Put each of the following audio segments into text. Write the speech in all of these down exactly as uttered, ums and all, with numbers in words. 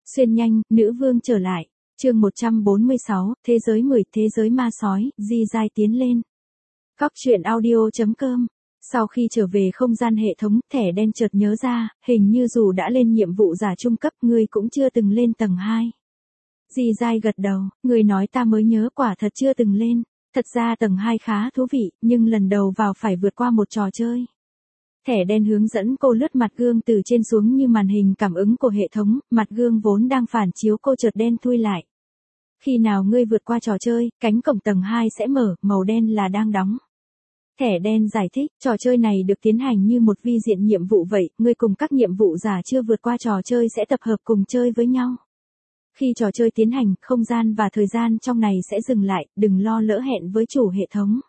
Xuyên nhanh, nữ vương trở lại. Chương một trăm bốn mươi sáu, thế giới mười, thế giới ma sói, Di Giai tiến lên. Cóc truyện audio chấm com. Sau khi trở về không gian hệ thống, thẻ đen chợt nhớ ra, hình như dù đã lên nhiệm vụ giả trung cấp, ngươi cũng chưa từng lên tầng hai. Di Giai gật đầu, ngươi nói ta mới nhớ, quả thật chưa từng lên. Thật ra tầng hai khá thú vị, nhưng lần đầu vào phải vượt qua một trò chơi. Thẻ đen hướng dẫn cô lướt mặt gương từ trên xuống như màn hình cảm ứng của hệ thống, mặt gương vốn đang phản chiếu cô chợt đen thui lại. Khi nào ngươi vượt qua trò chơi, cánh cổng tầng hai sẽ mở, màu đen là đang đóng. Thẻ đen giải thích, trò chơi này được tiến hành như một vi diện nhiệm vụ vậy, ngươi cùng các nhiệm vụ giả chưa vượt qua trò chơi sẽ tập hợp cùng chơi với nhau. Khi trò chơi tiến hành, không gian và thời gian trong này sẽ dừng lại, đừng lo lỡ hẹn với chủ hệ thống.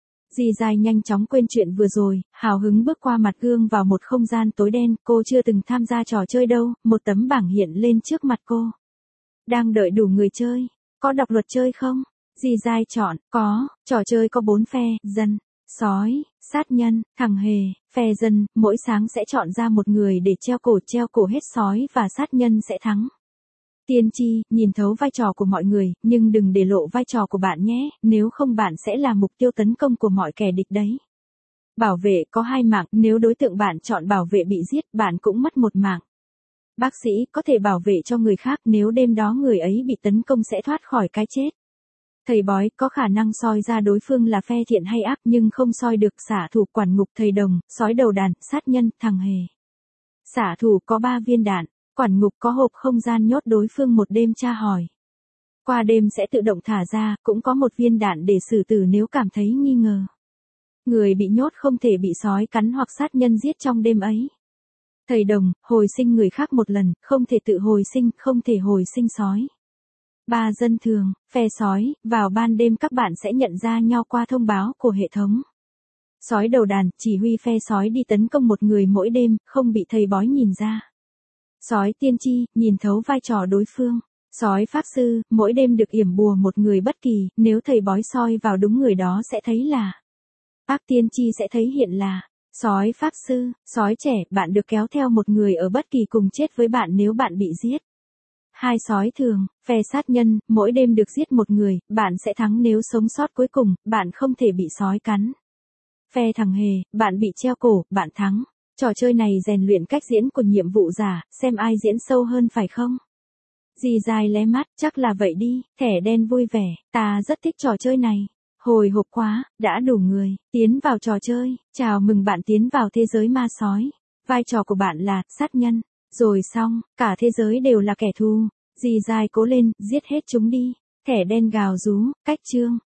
Di Giai nhanh chóng quên chuyện vừa rồi, hào hứng bước qua mặt gương vào một không gian tối đen, cô chưa từng tham gia trò chơi đâu, một tấm bảng hiện lên trước mặt cô. Đang đợi đủ người chơi, có đọc luật chơi không? Di Giai chọn, có, trò chơi có bốn phe, dân, sói, sát nhân, thằng hề, phe dân, mỗi sáng sẽ chọn ra một người để treo cổ, treo cổ hết sói và sát nhân sẽ thắng. Tiên tri, nhìn thấu vai trò của mọi người, nhưng đừng để lộ vai trò của bạn nhé, nếu không bạn sẽ là mục tiêu tấn công của mọi kẻ địch đấy. Bảo vệ, có hai mạng, nếu đối tượng bạn chọn bảo vệ bị giết, bạn cũng mất một mạng. Bác sĩ, có thể bảo vệ cho người khác, nếu đêm đó người ấy bị tấn công sẽ thoát khỏi cái chết. Thầy bói, có khả năng soi ra đối phương là phe thiện hay ác, nhưng không soi được. Xạ thủ, quản ngục, thầy đồng, sói đầu đàn, sát nhân, thằng hề. Xạ thủ có ba viên đạn. Quản ngục có hộp không gian nhốt đối phương một đêm tra hỏi. Qua đêm sẽ tự động thả ra, cũng có một viên đạn để xử tử nếu cảm thấy nghi ngờ. Người bị nhốt không thể bị sói cắn hoặc sát nhân giết trong đêm ấy. Thầy đồng, hồi sinh người khác một lần, không thể tự hồi sinh, không thể hồi sinh sói. Ba dân thường, phe sói, vào ban đêm các bạn sẽ nhận ra nhau qua thông báo của hệ thống. Sói đầu đàn, chỉ huy phe sói đi tấn công một người mỗi đêm, không bị thầy bói nhìn ra. Sói tiên tri, nhìn thấu vai trò đối phương. Sói pháp sư, mỗi đêm được yểm bùa một người bất kỳ, nếu thầy bói soi vào đúng người đó sẽ thấy là. Ác tiên tri sẽ thấy hiện là. Sói pháp sư, sói trẻ, bạn được kéo theo một người ở bất kỳ cùng chết với bạn nếu bạn bị giết. Hai sói thường, phe sát nhân, mỗi đêm được giết một người, bạn sẽ thắng nếu sống sót cuối cùng, bạn không thể bị sói cắn. Phe thằng hề, bạn bị treo cổ, bạn thắng. Trò chơi này rèn luyện cách diễn của nhiệm vụ giả, xem ai diễn sâu hơn phải không? Di Giai lé mắt, chắc là vậy đi, thẻ đen vui vẻ, ta rất thích trò chơi này. Hồi hộp quá, đã đủ người, tiến vào trò chơi, chào mừng bạn tiến vào thế giới ma sói. Vai trò của bạn là, sát nhân. Rồi xong, cả thế giới đều là kẻ thù. Di Giai cố lên, giết hết chúng đi. Thẻ đen gào rú, cách chương.